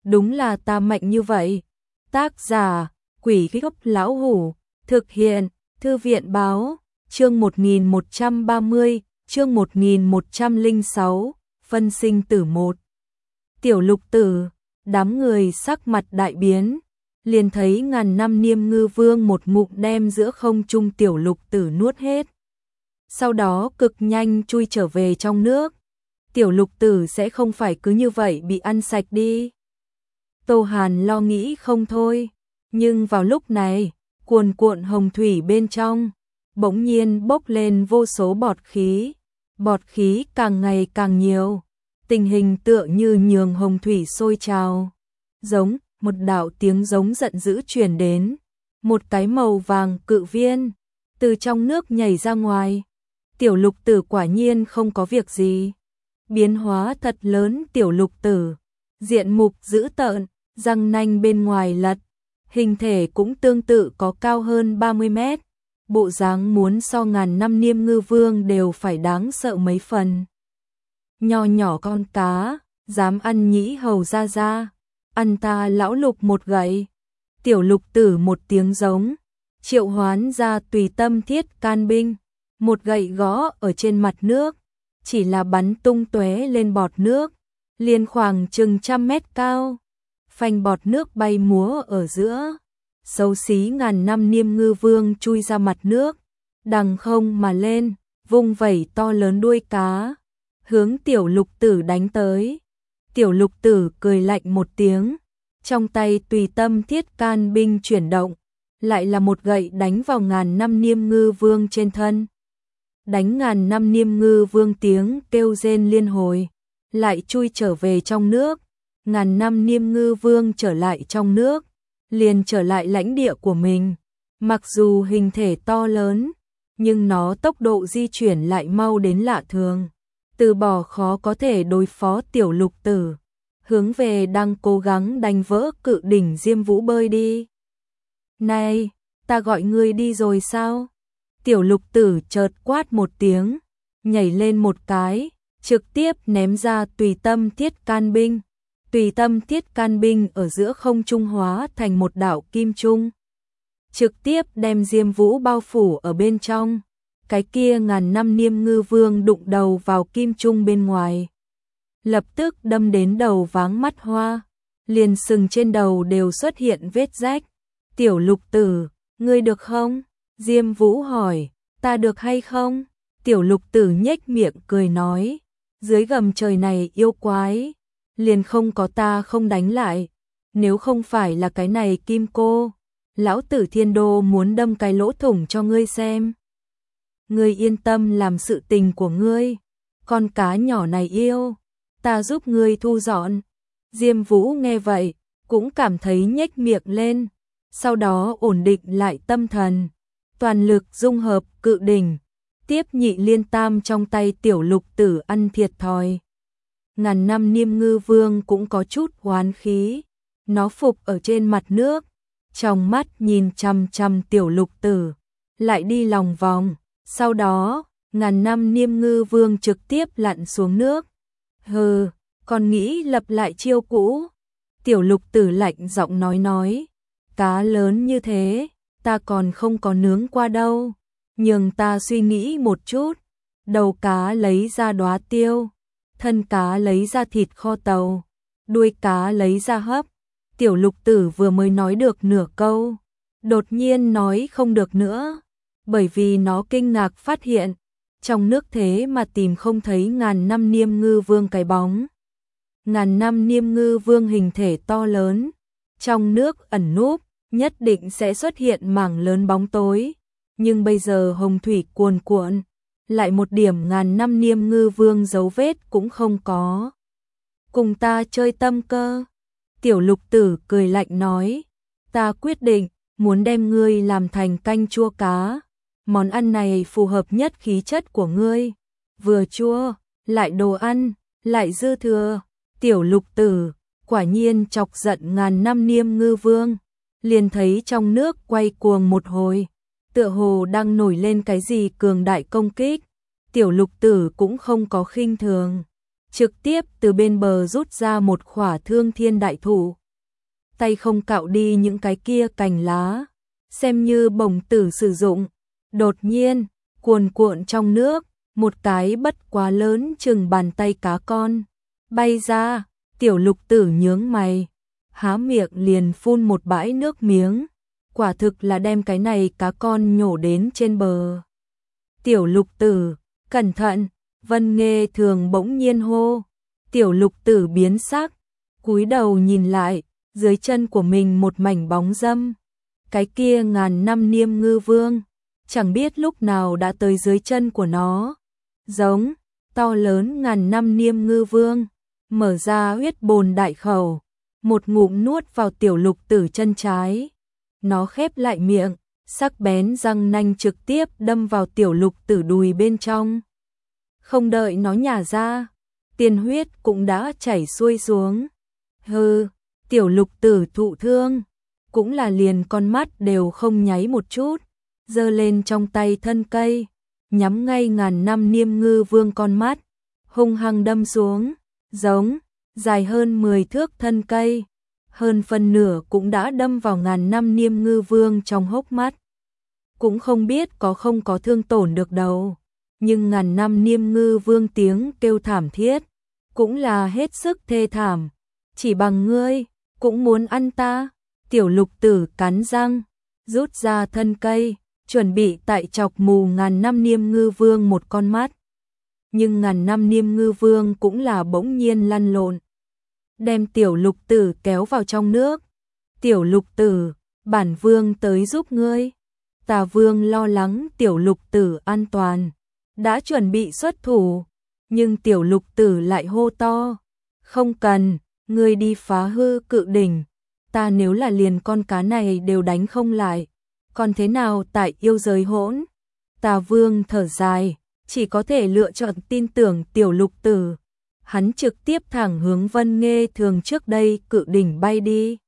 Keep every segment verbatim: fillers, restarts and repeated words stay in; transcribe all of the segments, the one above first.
đúng là ta mạnh như vậy. Tác giả, Quỷ Gốc Lão Hủ, thực hiện, Thư viện báo, chương một nghìn một trăm ba mươi, chương một nghìn một trăm lẻ sáu, phân sinh tử một. Tiểu Lục Tử, đám người sắc mặt đại biến, liền thấy ngàn năm Niêm Ngư Vương một ngụm đem giữa không trung Tiểu Lục Tử nuốt hết. Sau đó cực nhanh chui trở về trong nước. Tiểu Lục Tử sẽ không phải cứ như vậy bị ăn sạch đi. Tô Hàn lo nghĩ không thôi, nhưng vào lúc này, cuồn cuộn hồng thủy bên trong, bỗng nhiên bốc lên vô số bọt khí, bọt khí càng ngày càng nhiều, tình hình tựa như nhường hồng thủy sôi trào, giống một đạo tiếng giống giận dữ truyền đến, một cái màu vàng cự viên từ trong nước nhảy ra ngoài. Tiểu Lục Tử quả nhiên không có việc gì. Biến hóa thật lớn Tiểu Lục Tử, diện mục dữ tợn, răng nanh bên ngoài lật, hình thể cũng tương tự có cao hơn ba mươi mét, bộ dáng muốn so ngàn năm Niêm Ngư Vương đều phải đáng sợ mấy phần. Nho nhỏ con cá, dám ăn nhĩ hầu ra ra, ăn ta lão Lục một gậy. Tiểu Lục Tử một tiếng giống, triệu hoán ra Tùy Tâm Thiết Can binh, một gậy gõ ở trên mặt nước, chỉ là bắn tung tóe lên bọt nước, liền khoảng chừng trăm mét cao, phanh bọt nước bay múa ở giữa. Xấu xí ngàn năm Niêm Ngư Vương chui ra mặt nước, đằng không mà lên, vung vẩy to lớn đuôi cá, hướng Tiểu Lục Tử đánh tới. Tiểu Lục Tử cười lạnh một tiếng, trong tay Tùy Tâm Thiết Can binh chuyển động, lại là một gậy đánh vào ngàn năm Niêm Ngư Vương trên thân. Đánh ngàn năm Niêm Ngư Vương tiếng kêu rên liên hồi, lại chui trở về trong nước. Ngàn năm Niêm Ngư Vương trở lại trong nước, liền trở lại lãnh địa của mình. Mặc dù hình thể to lớn, nhưng nó tốc độ di chuyển lại mau đến lạ thường. Từ bỏ khó có thể đối phó Tiểu Lục Tử, hướng về đang cố gắng đánh vỡ cự đỉnh Diêm Vũ bơi đi. Này, ta gọi ngươi đi rồi sao? Tiểu Lục Tử chợt quát một tiếng, nhảy lên một cái, trực tiếp ném ra Tùy Tâm Thiết Can binh. Tùy Tâm Thiết Can binh ở giữa không trung hóa thành một đạo kim trung, trực tiếp đem Diêm Vũ bao phủ ở bên trong. Cái kia ngàn năm Niêm Ngư Vương đụng đầu vào kim trung bên ngoài, lập tức đâm đến đầu váng mắt hoa, liền sừng trên đầu đều xuất hiện vết rách. Tiểu Lục Tử, ngươi được không? Diêm Vũ hỏi. Ta được hay không? Tiểu Lục Tử nhếch miệng cười nói, dưới gầm trời này yêu quái, liền không có ta không đánh lại. Nếu không phải là cái này kim cô, lão tử Thiên Đô muốn đâm cái lỗ thủng cho ngươi xem. Ngươi yên tâm làm sự tình của ngươi, con cá nhỏ này yêu, ta giúp ngươi thu dọn. Diêm Vũ nghe vậy, cũng cảm thấy nhếch miệng lên, sau đó ổn định lại tâm thần, toàn lực dung hợp cự đỉnh, tiếp nhị liên tam trong tay Tiểu Lục Tử ăn thiệt thòi. Ngàn năm Niêm Ngư Vương cũng có chút oán khí, nó phục ở trên mặt nước, trong mắt nhìn chằm chằm Tiểu Lục Tử, lại đi lòng vòng. Sau đó, ngàn năm Niêm Ngư Vương trực tiếp lặn xuống nước. Hừ, còn nghĩ lập lại chiêu cũ? Tiểu Lục Tử lạnh giọng nói nói, cá lớn như thế, ta còn không có nướng qua đâu, nhường ta suy nghĩ một chút. Đầu cá lấy ra đóa tiêu, thân cá lấy ra thịt kho tàu, đuôi cá lấy ra hấp. Tiểu Lục Tử vừa mới nói được nửa câu, đột nhiên nói không được nữa, bởi vì nó kinh ngạc phát hiện, trong nước thế mà tìm không thấy ngàn năm Niêm Ngư Vương cái bóng. Ngàn năm Niêm Ngư Vương hình thể to lớn, trong nước ẩn núp, nhất định sẽ xuất hiện mảng lớn bóng tối, nhưng bây giờ hồng thủy cuồn cuộn, lại một điểm ngàn năm Niêm Ngư Vương dấu vết cũng không có. Cùng ta chơi tâm cơ. Tiểu Lục Tử cười lạnh nói, ta quyết định muốn đem ngươi làm thành canh chua cá. Món ăn này phù hợp nhất khí chất của ngươi, vừa chua, lại đồ ăn, lại dư thừa. Tiểu Lục Tử quả nhiên chọc giận ngàn năm Niêm Ngư Vương, liền thấy trong nước quay cuồng một hồi, tựa hồ đang nổi lên cái gì cường đại công kích. Tiểu Lục Tử cũng không có khinh thường, trực tiếp từ bên bờ rút ra một khỏa thương thiên đại thụ. Tay không cạo đi những cái kia cành lá, xem như bổng tử sử dụng. Đột nhiên, cuồn cuộn trong nước, một cái bất quá lớn chừng bàn tay cá con bay ra. Tiểu Lục Tử nhướng mày, há miệng liền phun một bãi nước miếng, quả thực là đem cái này cá con nhổ đến trên bờ. Tiểu Lục Tử, cẩn thận! Vân Nghê Thường bỗng nhiên hô. Tiểu Lục Tử biến sắc, cúi đầu nhìn lại, dưới chân của mình một mảnh bóng râm. Cái kia ngàn năm Niêm Ngư Vương, chẳng biết lúc nào đã tới dưới chân của nó. Giống, to lớn ngàn năm Niêm Ngư Vương, mở ra huyết bồn đại khẩu, một ngụm nuốt vào Tiểu Lục Tử chân trái. Nó khép lại miệng, sắc bén răng nanh trực tiếp đâm vào Tiểu Lục Tử đùi bên trong. Không đợi nó nhả ra, tiên huyết cũng đã chảy xuôi xuống. Hừ, Tiểu Lục Tử thụ thương, cũng là liền con mắt đều không nháy một chút, giơ lên trong tay thân cây, nhắm ngay ngàn năm Niêm Ngư Vương con mắt, hung hăng đâm xuống. Giống, dài hơn mười thước thân cây, hơn phân nửa cũng đã đâm vào ngàn năm Niêm Ngư Vương trong hốc mắt. Cũng không biết có không có thương tổn được đâu, nhưng ngàn năm Niêm Ngư Vương tiếng kêu thảm thiết, cũng là hết sức thê thảm. Chỉ bằng ngươi, cũng muốn ăn ta? Tiểu Lục Tử cắn răng, rút ra thân cây, chuẩn bị tại chọc mù ngàn năm Niêm Ngư Vương một con mắt. Nhưng ngàn năm Niêm Ngư Vương cũng là bỗng nhiên lăn lộn, đem Tiểu Lục Tử kéo vào trong nước. Tiểu Lục Tử, bản vương tới giúp ngươi. Tà Vương lo lắng Tiểu Lục Tử an toàn, đã chuẩn bị xuất thủ, nhưng Tiểu Lục Tử lại hô to, không cần, ngươi đi phá hư cự đỉnh, ta nếu là liền con cá này đều đánh không lại, còn thế nào tại yêu giới hỗn? Tà Vương thở dài, chỉ có thể lựa chọn tin tưởng Tiểu Lục Tử. Hắn trực tiếp thẳng hướng Vân Nghê Thường trước đây cự đỉnh bay đi.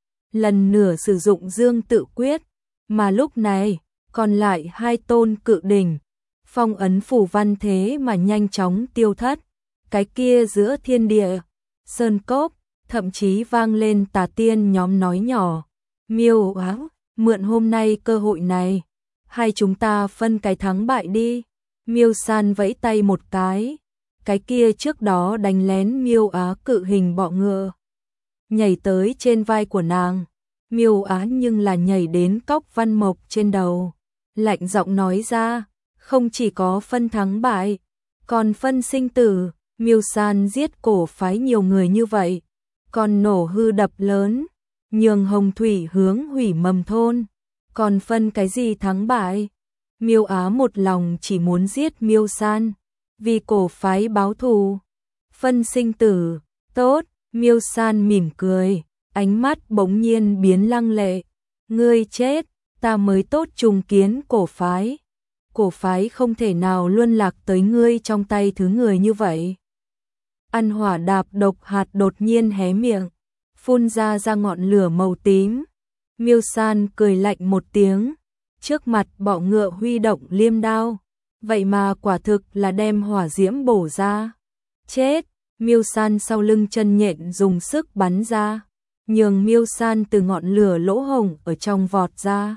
Lần nửa sử dụng Dương Tự Quyết, mà lúc này, còn lại hai tôn cự đỉnh, phong ấn phủ văn thế mà nhanh chóng tiêu thất. Cái kia giữa thiên địa, sơn cốc, thậm chí vang lên tà tiên nhóm nói nhỏ. Miêu áo, mượn hôm nay cơ hội này, hai chúng ta phân cái thắng bại đi. Miêu San vẫy tay một cái, cái kia trước đó đánh lén Miêu Á cự hình bọ ngựa, nhảy tới trên vai của nàng. Miêu Á nhưng là nhảy đến Cốc Văn Mộc trên đầu, lạnh giọng nói ra, không chỉ có phân thắng bại, còn phân sinh tử. Miêu San giết cổ phái nhiều người như vậy, còn nổ hư đập lớn, nhường Hồng Thủy hướng hủy mầm thôn, còn phân cái gì thắng bại? Miêu Á một lòng chỉ muốn giết Miêu San, vì cổ phái báo thù. Phân sinh tử, tốt. Miêu San mỉm cười, ánh mắt bỗng nhiên biến lăng lệ. Ngươi chết, ta mới tốt trùng kiến cổ phái. Cổ phái không thể nào luân lạc tới ngươi trong tay thứ người như vậy. Ăn hỏa đạp độc hạt đột nhiên hé miệng, phun ra ra ngọn lửa màu tím. Miêu San cười lạnh một tiếng, trước mặt bọ ngựa huy động liêm đao, vậy mà quả thực là đem hỏa diễm bổ ra. Chết! Miêu San sau lưng chân nhện dùng sức bắn ra, nhường Miêu San từ ngọn lửa lỗ hổng ở trong vọt ra.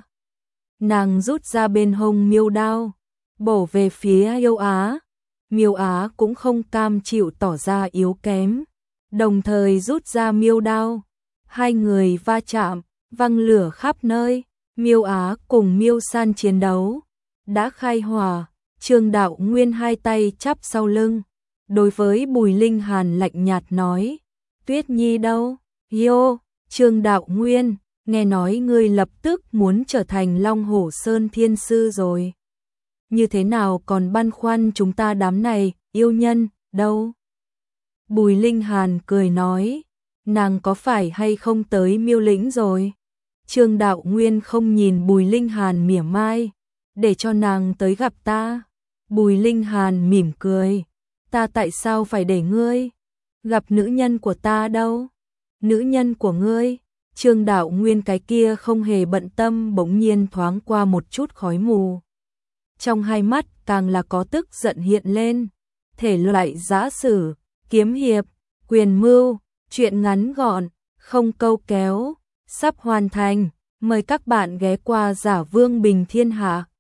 Nàng rút ra bên hông miêu đao, bổ về phía Yêu Á. Miêu Á cũng không cam chịu tỏ ra yếu kém, đồng thời rút ra miêu đao. Hai người va chạm, văng lửa khắp nơi. Miêu Á cùng Miêu San chiến đấu đã khai hỏa. Trương Đạo Nguyên hai tay chắp sau lưng, đối với Bùi Linh Hàn lạnh nhạt nói, Tuyết Nhi đâu? Yo, Trương Đạo Nguyên, nghe nói ngươi lập tức muốn trở thành Long Hổ Sơn Thiên Sư rồi. Như thế nào còn băn khoăn chúng ta đám này, yêu nhân, đâu? Bùi Linh Hàn cười nói, nàng có phải hay không tới Miêu Lĩnh rồi? Trương Đạo Nguyên không nhìn Bùi Linh Hàn mỉa mai, để cho nàng tới gặp ta. Bùi Linh Hàn mỉm cười, ta tại sao phải để ngươi gặp nữ nhân của ta đâu? Nữ nhân của ngươi? Trương Đạo Nguyên cái kia không hề bận tâm bỗng nhiên thoáng qua một chút khói mù. Trong hai mắt càng là có tức giận hiện lên, thể loại giã sử, kiếm hiệp, quyền mưu, truyện ngắn gọn, không câu kéo, sắp hoàn thành. Mời các bạn ghé qua Giả Vương Bình Thiên Hạ.